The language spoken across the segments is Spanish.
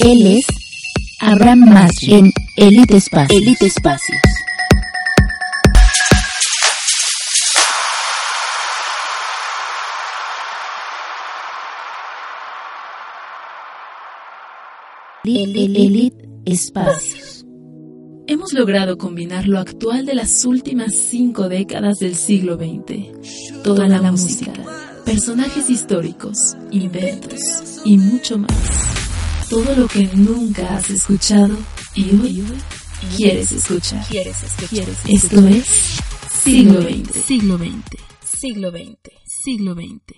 Él es Abraham Masri en Elite Espacios. Elite Espacios. Elite Espacios. Hemos logrado combinar lo actual de las últimas 5 décadas del siglo XX. Toda la música, personajes históricos, inventos y mucho más. Todo lo que nunca has escuchado y hoy quieres escuchar. Esto es Siglo XX. Siglo XX. Siglo XX. Siglo XX.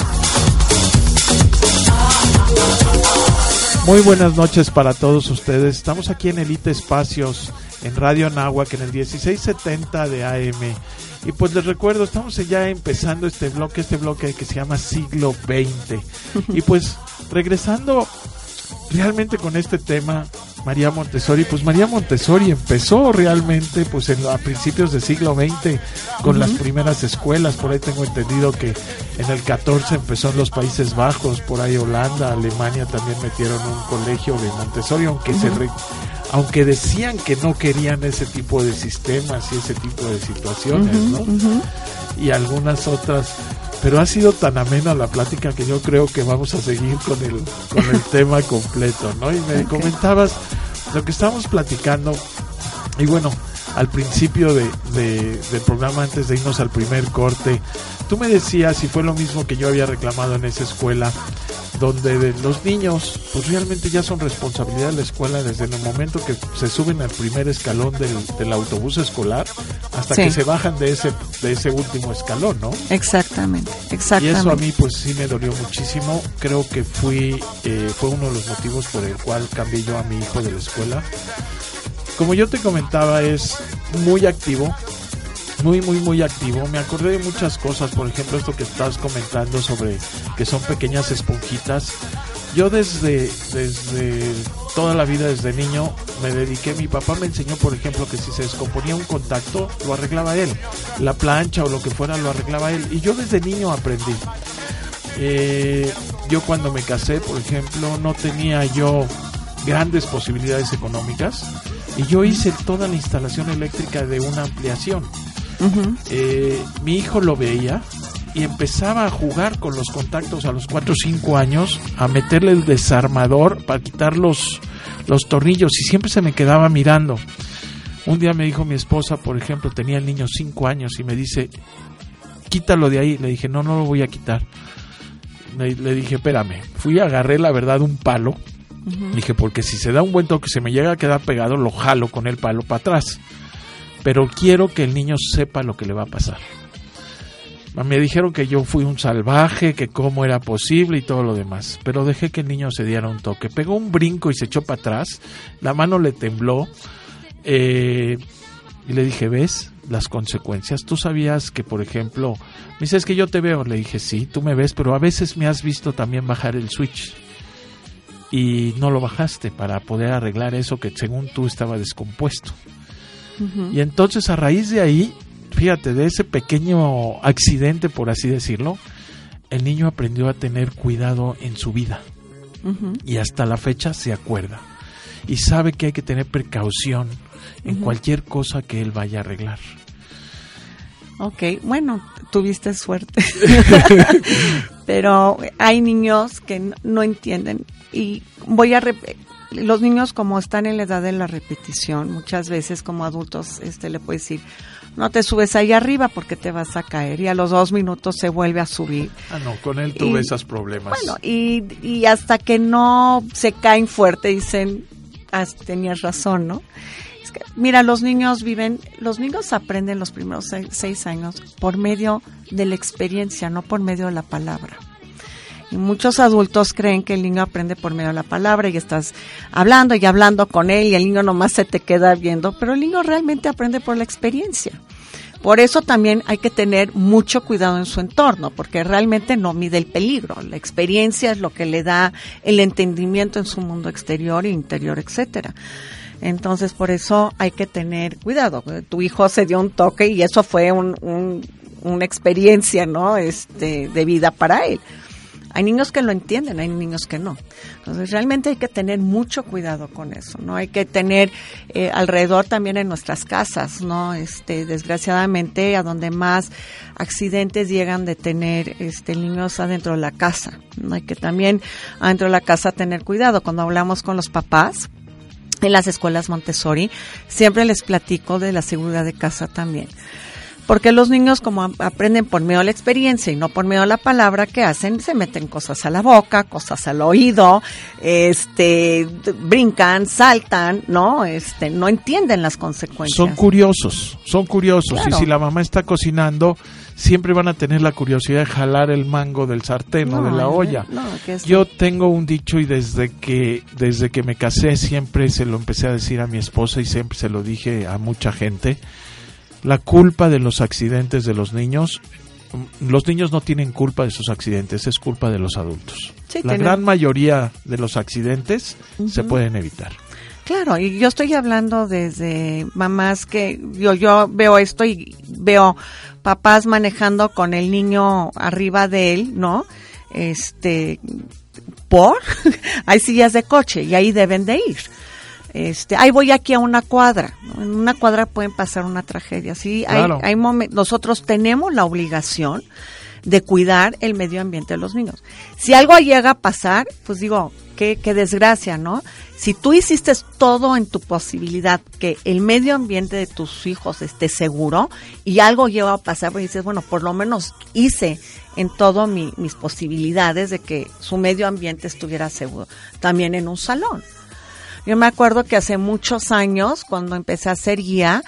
Muy buenas noches para todos ustedes. Estamos aquí en Elite Espacios, en Radio Anáhuac, en el 1670 de AM. Y pues les recuerdo, estamos ya empezando este bloque que se llama Siglo XX. Y pues regresando realmente con este tema, María Montessori, pues María Montessori empezó realmente pues a principios del siglo XX con las primeras escuelas. Por ahí tengo entendido que en el 14 empezó en los Países Bajos, por ahí Holanda, Alemania también metieron un colegio de Montessori, aunque decían que no querían ese tipo de sistemas y ese tipo de situaciones, ¿no? Y algunas otras. Pero ha sido tan amena la plática que yo creo que vamos a seguir con el tema completo, ¿no? Y me comentabas lo que estábamos platicando, y bueno, al principio del programa, antes de irnos al primer corte, tú me decías, y fue lo mismo que yo había reclamado en esa escuela, donde los niños pues realmente ya son responsabilidad de la escuela desde el momento que se suben al primer escalón del autobús escolar hasta que se bajan de ese último escalón, ¿no? Exactamente. Y eso a mí pues sí me dolió muchísimo. Creo que fue uno de los motivos por el cual cambié yo a mi hijo de la escuela. Como yo te comentaba, es muy activo, muy activo. Me acordé de muchas cosas, por ejemplo esto que estás comentando sobre que son pequeñas esponjitas. Yo desde toda la vida, desde niño, me dediqué. Mi papá me enseñó, por ejemplo, que si se descomponía un contacto, lo arreglaba él. La plancha o lo que fuera, lo arreglaba él. Y yo desde niño aprendí. Yo cuando me casé, por ejemplo, no tenía yo grandes posibilidades económicas. Y yo hice toda la instalación eléctrica de una ampliación. Mi hijo lo veía y empezaba a jugar con los contactos a los 4 o 5 años, a meterle el desarmador para quitar los tornillos, y siempre se me quedaba mirando. Un día me dijo mi esposa, por ejemplo, tenía el niño 5 años y me dice, quítalo de ahí. Le dije, no lo voy a quitar. Le dije, espérame. Fui, agarré la verdad un palo. Dije, porque si se da un buen toque, se me llega a quedar pegado, lo jalo con el palo para atrás. Pero quiero que el niño sepa lo que le va a pasar. Me dijeron que yo fui un salvaje, que cómo era posible y todo lo demás. Pero dejé que el niño se diera un toque. Pegó un brinco y se echó para atrás. La mano le tembló. Y le dije, ¿ves las consecuencias? Tú sabías que, por ejemplo, me dice, es que yo te veo. Le dije, sí, tú me ves, pero a veces me has visto también bajar el switch. Y no lo bajaste para poder arreglar eso que según tú estaba descompuesto. Y entonces a raíz de ahí, fíjate, de ese pequeño accidente, por así decirlo, el niño aprendió a tener cuidado en su vida. Y hasta la fecha se acuerda. Y sabe que hay que tener precaución en cualquier cosa que él vaya a arreglar. Ok, bueno, tuviste suerte. Pero hay niños que no entienden. Y los niños, como están en la edad de la repetición, muchas veces como adultos le puedes decir, no te subes ahí arriba porque te vas a caer, y a los 2 minutos se vuelve a subir. No, con él tuve esos problemas. Bueno, y hasta que no se caen fuerte dicen, tenías razón, ¿no? Es que, mira, los niños aprenden los primeros 6 años por medio de la experiencia, no por medio de la palabra. Y muchos adultos creen que el niño aprende por medio de la palabra y estás hablando y hablando con él y el niño nomás se te queda viendo, pero el niño realmente aprende por la experiencia. Por eso también hay que tener mucho cuidado en su entorno, porque realmente no mide el peligro. La experiencia es lo que le da el entendimiento en su mundo exterior e interior, etcétera. Entonces, por eso hay que tener cuidado. Tu hijo se dio un toque y eso fue una experiencia, ¿no? De vida para él. Hay niños que lo entienden, hay niños que no. Entonces realmente hay que tener mucho cuidado con eso, ¿no? Hay que tener alrededor también en nuestras casas, ¿no? Desgraciadamente a donde más accidentes llegan de tener niños adentro de la casa, ¿no? Hay que también adentro de la casa tener cuidado. Cuando hablamos con los papás en las escuelas Montessori, siempre les platico de la seguridad de casa también. Porque los niños, como aprenden por medio de la experiencia y no por medio de la palabra, ¿qué hacen? Se meten cosas a la boca, cosas al oído, brincan, saltan, ¿no? No entienden las consecuencias. Son curiosos. Claro. Y si la mamá está cocinando, siempre van a tener la curiosidad de jalar el mango del sartén o de la olla. Yo tengo un dicho y desde que me casé siempre se lo empecé a decir a mi esposa y siempre se lo dije a mucha gente. La culpa de los accidentes de los niños no tienen culpa de sus accidentes, es culpa de los adultos. Sí, la gran mayoría de los accidentes se pueden evitar. Claro, y yo estoy hablando desde mamás que yo veo esto y veo papás manejando con el niño arriba de él, ¿no? Hay sillas de coche y ahí deben de ir. Ahí voy aquí a una cuadra, ¿no? En una cuadra pueden pasar una tragedia. Sí, claro. Hay nosotros tenemos la obligación de cuidar el medio ambiente de los niños. Si algo llega a pasar, pues digo, qué desgracia, ¿no? Si tú hiciste todo en tu posibilidad que el medio ambiente de tus hijos esté seguro y algo llega a pasar, pues dices, bueno, por lo menos hice en todo mis posibilidades de que su medio ambiente estuviera seguro. También en un salón. Yo me acuerdo que hace muchos años, cuando empecé a ser guía,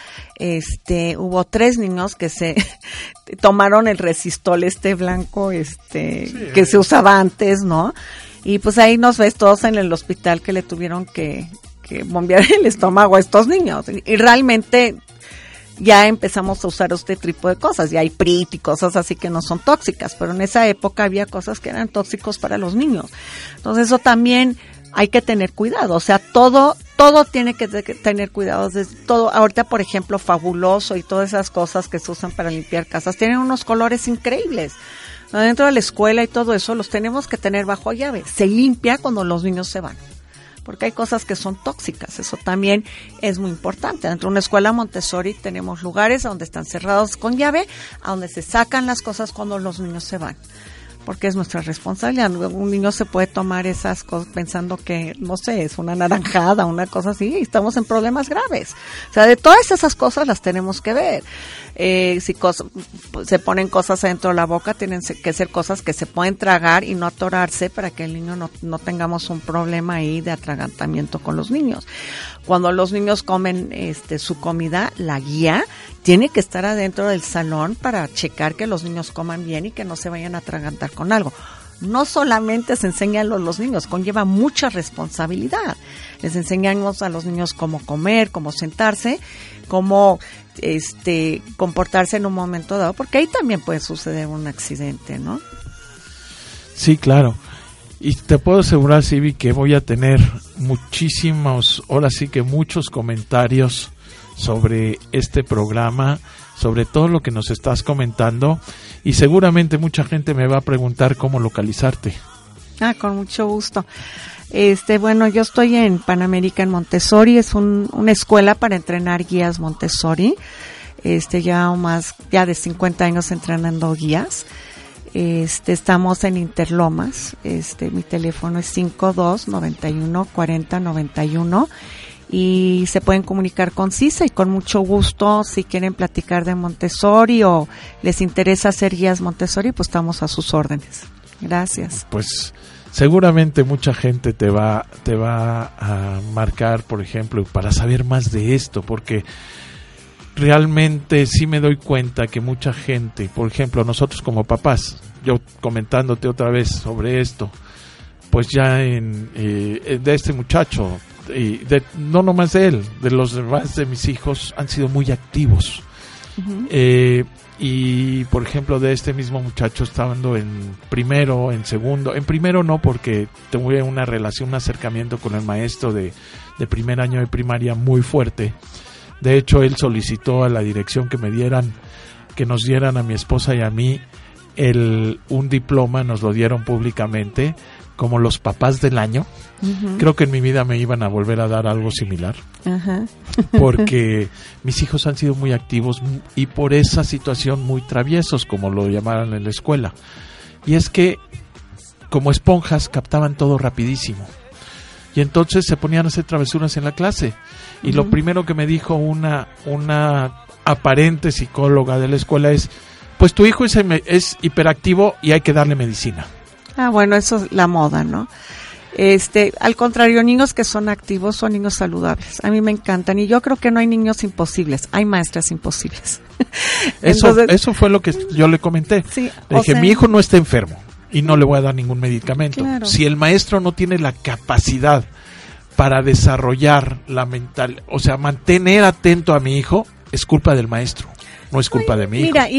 hubo 3 niños que se tomaron el resistol blanco, que se usaba antes, ¿no? Y pues ahí nos ves todos en el hospital que le tuvieron que bombear el estómago a estos niños. Y realmente ya empezamos a usar este tipo de cosas. Ya hay PRIT y cosas así que no son tóxicas, pero en esa época había cosas que eran tóxicos para los niños. Entonces eso también hay que tener cuidado, o sea, todo tiene que tener cuidado, desde todo. Ahorita, por ejemplo, Fabuloso y todas esas cosas que se usan para limpiar casas tienen unos colores increíbles. Dentro de la escuela y todo eso los tenemos que tener bajo llave. Se limpia cuando los niños se van, porque hay cosas que son tóxicas, eso también es muy importante. Dentro de una escuela Montessori tenemos lugares donde están cerrados con llave, a donde se sacan las cosas cuando los niños se van, porque es nuestra responsabilidad. Un niño se puede tomar esas cosas pensando que, no sé, es una naranjada, una cosa así, y estamos en problemas graves. O sea, de todas esas cosas las tenemos que ver. Si se ponen cosas adentro de la boca, tienen que ser cosas que se pueden tragar y no atorarse para que el niño no tengamos un problema ahí de atragantamiento con los niños. Cuando los niños comen su comida, la guía tiene que estar adentro del salón para checar que los niños coman bien y que no se vayan a atragantar con algo. No solamente se enseña a los niños, conlleva mucha responsabilidad. Les enseñamos a los niños cómo comer, cómo sentarse, cómo comportarse en un momento dado, porque ahí también puede suceder un accidente, ¿no? Sí, claro. Y te puedo asegurar, Sibi, que voy a tener muchos comentarios sobre este programa, sobre todo lo que nos estás comentando, y seguramente mucha gente me va a preguntar cómo localizarte. Con mucho gusto. Bueno, yo estoy en Panamerican Montessori, es una escuela para entrenar guías Montessori. Ya de 50 años entrenando guías. Estamos en Interlomas. Mi teléfono es 5291-4091 y se pueden comunicar con Cisa, y con mucho gusto, si quieren platicar de Montessori o les interesa hacer guías Montessori, pues estamos a sus órdenes. Gracias. Pues seguramente mucha gente te va a marcar, por ejemplo, para saber más de esto, porque realmente sí me doy cuenta que mucha gente, por ejemplo, nosotros como papás, yo comentándote otra vez sobre esto, pues ya de este muchacho, y no nomás de él, de los demás de mis hijos, han sido muy activos. Uh-huh. Y por ejemplo, de este mismo muchacho, estando en primero, en segundo, en primero no, porque tuve una relación, un acercamiento con el maestro de primer año de primaria muy fuerte. De hecho, él solicitó a la dirección que nos dieran a mi esposa y a mí un diploma, nos lo dieron públicamente como los papás del año. Uh-huh. Creo que en mi vida me iban a volver a dar algo similar, uh-huh. Porque mis hijos han sido muy activos y por esa situación muy traviesos, como lo llamaban en la escuela. Y es que como esponjas captaban todo rapidísimo. Y entonces se ponían a hacer travesuras en la clase. Y uh-huh. Lo primero que me dijo una aparente psicóloga de la escuela es, pues tu hijo es hiperactivo y hay que darle medicina. Ah, bueno, eso es la moda, ¿no? Al contrario, niños que son activos son niños saludables. A mí me encantan y yo creo que no hay niños imposibles, hay maestras imposibles. Entonces, eso fue lo que yo le comenté. Sí, le dije, mi hijo no está enfermo y no le voy a dar ningún medicamento. Claro. Si el maestro no tiene la capacidad para desarrollar la mental, o sea, mantener atento a mi hijo, es culpa del maestro. No es culpa de mí. Mira,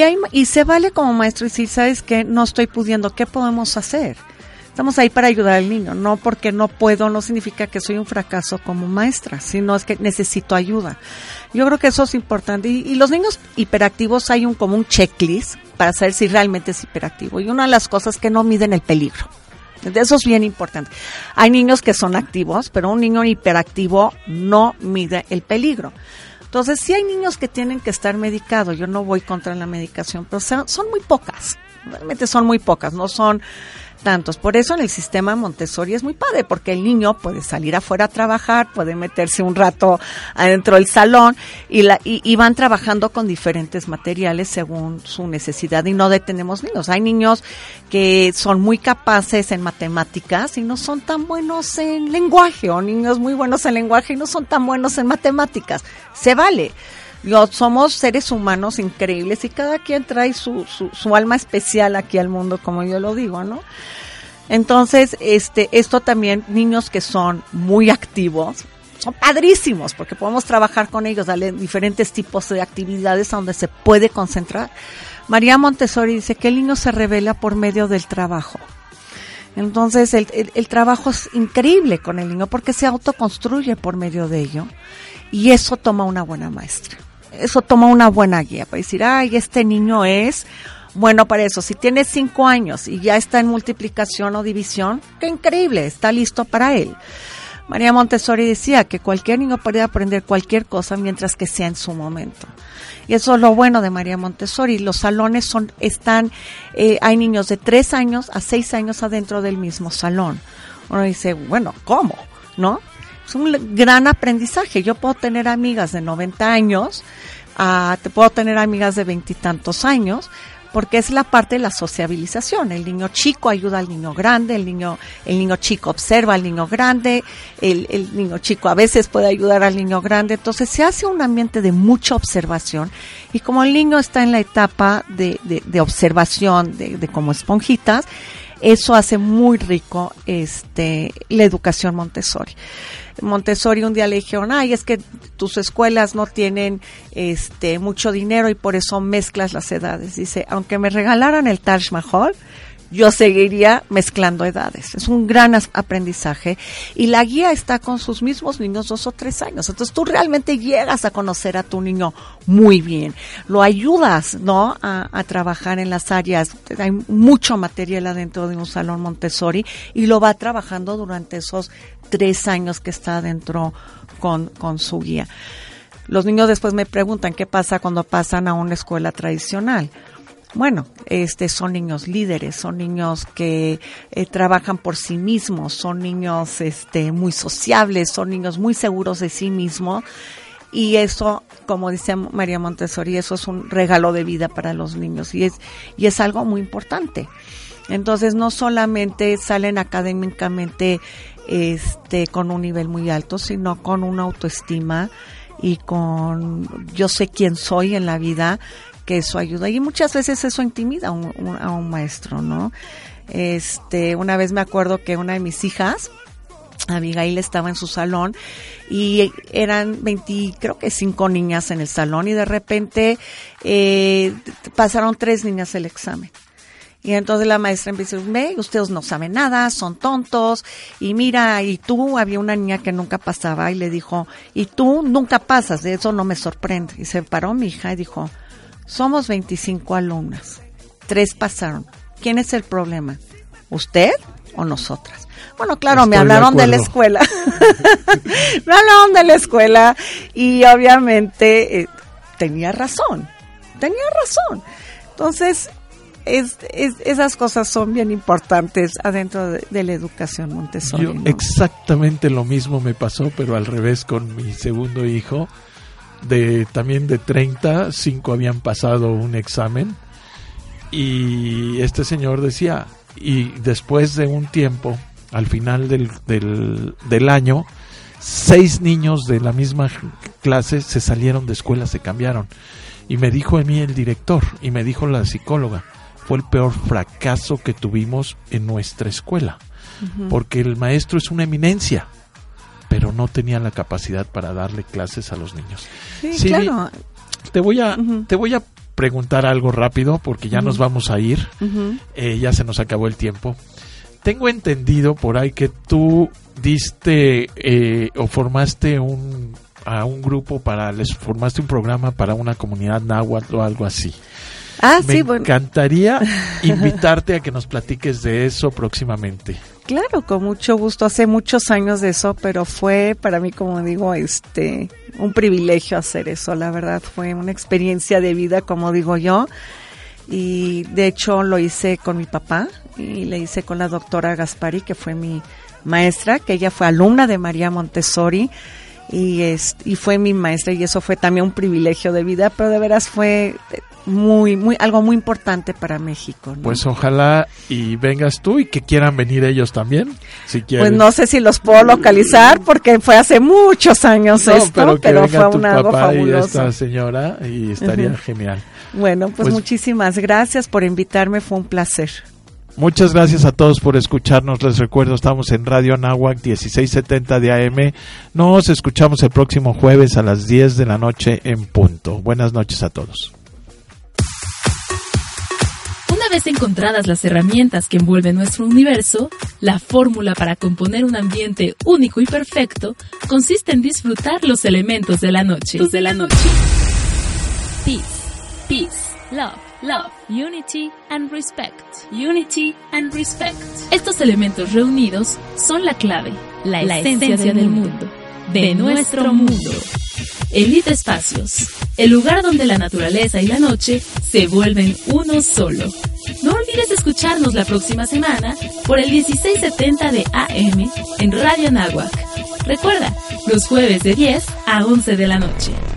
y se vale como maestro decir, ¿sabes qué? No estoy pudiendo, ¿qué podemos hacer? Estamos ahí para ayudar al niño, no porque no puedo, no significa que soy un fracaso como maestra, sino es que necesito ayuda. Yo creo que eso es importante. Y los niños hiperactivos hay como un checklist para saber si realmente es hiperactivo. Y una de las cosas que no miden el peligro. Eso es bien importante. Hay niños que son activos, pero un niño hiperactivo no mide el peligro. Entonces, sí hay niños que tienen que estar medicados, yo no voy contra la medicación, pero son muy pocas, realmente son muy pocas, no son tantos. Por eso en el sistema Montessori es muy padre, porque el niño puede salir afuera a trabajar, puede meterse un rato adentro del salón y van trabajando con diferentes materiales según su necesidad y no detenemos niños. Hay niños que son muy capaces en matemáticas y no son tan buenos en lenguaje, o niños muy buenos en lenguaje y no son tan buenos en matemáticas. Se vale. Somos seres humanos increíbles y cada quien trae su alma especial aquí al mundo, como yo lo digo, ¿no? Entonces, esto también, niños que son muy activos, son padrísimos, porque podemos trabajar con ellos, darle diferentes tipos de actividades donde se puede concentrar. María Montessori dice que el niño se revela por medio del trabajo. Entonces, el trabajo es increíble con el niño, porque se autoconstruye por medio de ello, y eso toma una buena maestra. Eso toma una buena guía para decir, ay, este niño es bueno para eso. Si tiene 5 años y ya está en multiplicación o división, qué increíble, está listo para él. María Montessori decía que cualquier niño puede aprender cualquier cosa mientras que sea en su momento. Y eso es lo bueno de María Montessori. Los salones hay niños de 3 años a 6 años adentro del mismo salón. Uno dice, bueno, ¿cómo? ¿No? Es un gran aprendizaje. Yo puedo tener amigas de 90 años, te puedo tener amigas de 20 y tantos años, porque es la parte de la sociabilización. El niño chico ayuda al niño grande, el niño chico observa al niño grande, el niño chico a veces puede ayudar al niño grande. Entonces se hace un ambiente de mucha observación, y como el niño está en la etapa de observación, de como esponjitas, eso hace muy rico la educación Montessori. Montessori un día le dijeron, ay, es que tus escuelas no tienen mucho dinero y por eso mezclas las edades. Dice, aunque me regalaran el Taj Mahal, yo seguiría mezclando edades. Es un gran aprendizaje y la guía está con sus mismos niños 2 o 3 años. Entonces tú realmente llegas a conocer a tu niño muy bien. Lo ayudas, ¿no? A trabajar en las áreas. Hay mucho material adentro de un salón Montessori y lo va trabajando durante esos 3 años que está adentro con su guía. Los niños después me preguntan qué pasa cuando pasan a una escuela tradicional. Bueno, son niños líderes, son niños que trabajan por sí mismos, son niños muy sociables, son niños muy seguros de sí mismos, y eso, como dice María Montessori, eso es un regalo de vida para los niños y es algo muy importante. Entonces no solamente salen académicamente con un nivel muy alto, sino con una autoestima y con yo sé quién soy en la vida, que eso ayuda, y muchas veces eso intimida a un maestro, ¿no? Una vez me acuerdo que una de mis hijas, Abigail, estaba en su salón y eran 25 niñas en el salón, y de repente pasaron 3 niñas el examen. Y entonces la maestra empieza a decir, ustedes no saben nada, son tontos, y mira, y tú, había una niña que nunca pasaba, y le dijo, y tú nunca pasas, de eso no me sorprende. Y se paró mi hija y dijo, somos 25 alumnas, 3 pasaron. ¿Quién es el problema? ¿Usted o nosotras? Bueno, claro, Estoy me hablaron de la escuela. Me hablaron de la escuela y obviamente tenía razón. Entonces, esas cosas son bien importantes adentro de la educación Montessori. Yo ¿no? exactamente lo mismo me pasó, pero al revés con mi segundo hijo. También de 30, 5 habían pasado un examen. Y este señor decía, y después de un tiempo, al final del año, 6 niños de la misma clase se salieron de escuela, se cambiaron. Y me dijo a mí el director, y me dijo la psicóloga, fue el peor fracaso que tuvimos en nuestra escuela. Uh-huh. Porque el maestro es una eminencia, pero no tenía la capacidad para darle clases a los niños. Sí, claro. Te voy a preguntar algo rápido, porque ya nos vamos a ir. Uh-huh. Ya se nos acabó el tiempo. Tengo entendido por ahí que tú diste o formaste a un grupo formaste un programa para una comunidad náhuatl o algo así. Me encantaría invitarte a que nos platiques de eso próximamente. Claro, con mucho gusto. Hace muchos años de eso, pero fue para mí, como digo, un privilegio hacer eso. La verdad, fue una experiencia de vida, como digo yo. Y de hecho lo hice con mi papá y le hice con la doctora Gaspari, que fue mi maestra, que ella fue alumna de María Montessori. Y fue mi maestra, y eso fue también un privilegio de vida, pero de veras fue algo muy importante para México, ¿no? Pues ojalá y vengas tú y que quieran venir ellos también, si quieren. Pues no sé si los puedo localizar porque fue hace muchos años pero fue algo fabuloso. Y esta señora y estaría genial. Bueno, pues muchísimas gracias por invitarme, fue un placer. Muchas gracias a todos por escucharnos. Les recuerdo, estamos en Radio Anáhuac 1670 de AM. Nos escuchamos el próximo jueves a las 10 de la noche en punto. Buenas noches a todos. Una vez encontradas las herramientas que envuelven nuestro universo, la fórmula para componer un ambiente único y perfecto consiste en disfrutar los elementos de la noche. Peace, peace, love, love, unity and respect. Unity and respect. Estos elementos reunidos son la clave, la esencia del mundo, de nuestro mundo. Elite Espacios, el lugar donde la naturaleza y la noche se vuelven uno solo. No olvides escucharnos la próxima semana por el 1670 de AM en Radio Anáhuac. Recuerda, los jueves de 10 a 11 de la noche.